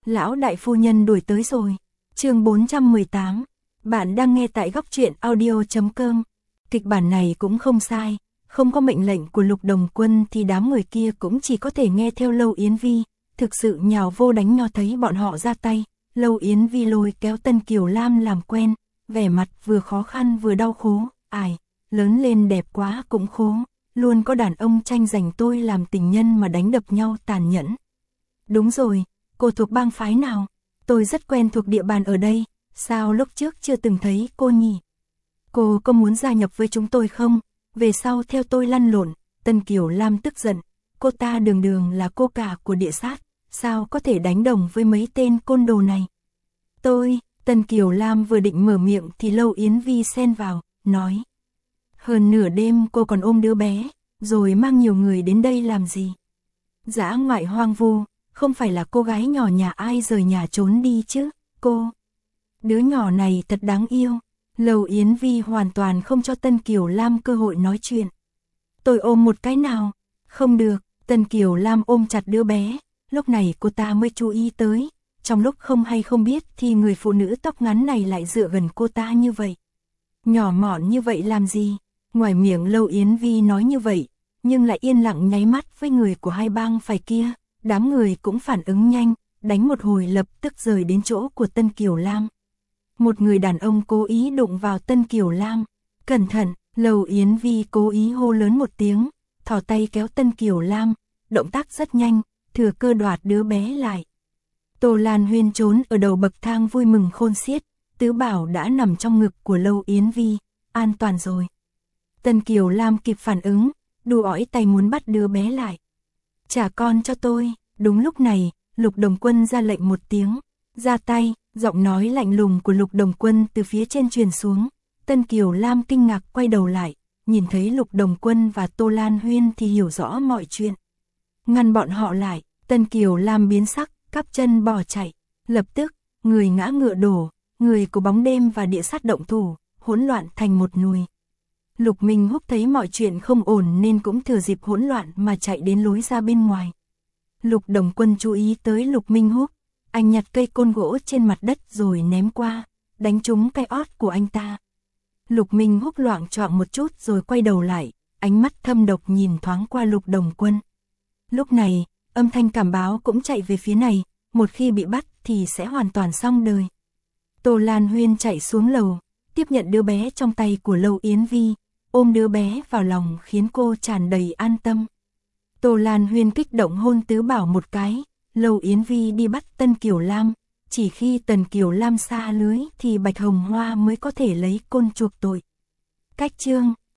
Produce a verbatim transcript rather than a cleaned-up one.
Lão đại phu nhân đuổi tới rồi. Chương bốn trăm mười tám. Bạn đang nghe tại góc truyện audio chấm com. Kịch bản này cũng không sai, không có mệnh lệnh của Lục Đồng Quân thì đám người kia cũng chỉ có thể nghe theo Lâu Yến Vi, thực sự nhào vô đánh nho thấy bọn họ ra tay. Lâu Yến Vi lôi kéo Tân Kiều Lam làm quen, vẻ mặt vừa khó khăn vừa đau khổ, ai, lớn lên đẹp quá cũng khổ, luôn có đàn ông tranh giành tôi làm tình nhân mà đánh đập nhau tàn nhẫn. Đúng rồi, cô thuộc bang phái nào? Tôi rất quen thuộc địa bàn ở đây, sao lúc trước chưa từng thấy cô nhỉ? Cô có muốn gia nhập với chúng tôi không? Về sau theo tôi lăn lộn. Tân Kiều Lam tức giận, cô ta đường đường là cô cả của địa sát, sao có thể đánh đồng với mấy tên côn đồ này? Tôi, Tân Kiều Lam vừa định mở miệng thì Lâu Yến Vi xen vào, nói. Hơn nửa đêm cô còn ôm đứa bé, rồi mang nhiều người đến đây làm gì? Dã ngoại hoang vu, không phải là cô gái nhỏ nhà ai rời nhà trốn đi chứ, cô. Đứa nhỏ này thật đáng yêu. Lâu Yến Vi hoàn toàn không cho Tân Kiều Lam cơ hội nói chuyện. Tôi ôm một cái nào? Không được, Tân Kiều Lam ôm chặt đứa bé, lúc này cô ta mới chú ý tới. Trong lúc không hay không biết thì người phụ nữ tóc ngắn này lại dựa gần cô ta như vậy. Nhỏ mọn như vậy làm gì? Ngoài miệng Lâu Yến Vi nói như vậy, nhưng lại yên lặng nháy mắt với người của hai bang phải kia. Đám người cũng phản ứng nhanh, đánh một hồi lập tức rời đến chỗ của Tân Kiều Lam. Một người đàn ông cố ý đụng vào Tân Kiều Lam. Cẩn thận, Lâu Yến Vi cố ý hô lớn một tiếng, thò tay kéo Tân Kiều Lam, động tác rất nhanh, thừa cơ đoạt đứa bé lại. Tô Lan Huyên trốn ở đầu bậc thang vui mừng khôn xiết, Tứ Bảo đã nằm trong ngực của Lâu Yến Vi, an toàn rồi. Tân Kiều Lam kịp phản ứng, đu ỏi tay muốn bắt đứa bé lại. Trả con cho tôi. Đúng lúc này, Lục Đồng Quân ra lệnh một tiếng, ra tay, giọng nói lạnh lùng của Lục Đồng Quân từ phía trên truyền xuống. Tân Kiều Lam kinh ngạc quay đầu lại, nhìn thấy Lục Đồng Quân và Tô Lan Huyên thì hiểu rõ mọi chuyện. Ngăn bọn họ lại, Tân Kiều Lam biến sắc, cắp chân bỏ chạy. Lập tức, người ngã ngựa đổ, người của bóng đêm và địa sát động thủ, hỗn loạn thành một nùi. Lục Minh Húc thấy mọi chuyện không ổn nên cũng thừa dịp hỗn loạn mà chạy đến lối ra bên ngoài. Lục Đồng Quân chú ý tới Lục Minh Húc, anh nhặt cây côn gỗ trên mặt đất rồi ném qua, đánh trúng cái ót của anh ta. Lục Minh Húc loạng choạng một chút rồi quay đầu lại, ánh mắt thâm độc nhìn thoáng qua Lục Đồng Quân. Lúc này, âm thanh cảm báo cũng chạy về phía này, một khi bị bắt thì sẽ hoàn toàn xong đời. Tô Lan Huyên chạy xuống lầu, tiếp nhận đứa bé trong tay của Lâu Yến Vi, ôm đứa bé vào lòng khiến cô tràn đầy an tâm. Tô Lan Huyên kích động hôn Tứ Bảo một cái, Lâu Yến Vi đi bắt Tân Kiều Lam, chỉ khi Tần Kiều Lam xa lưới thì Bạch Hồng Hoa mới có thể lấy côn chuộc tội. Cách chương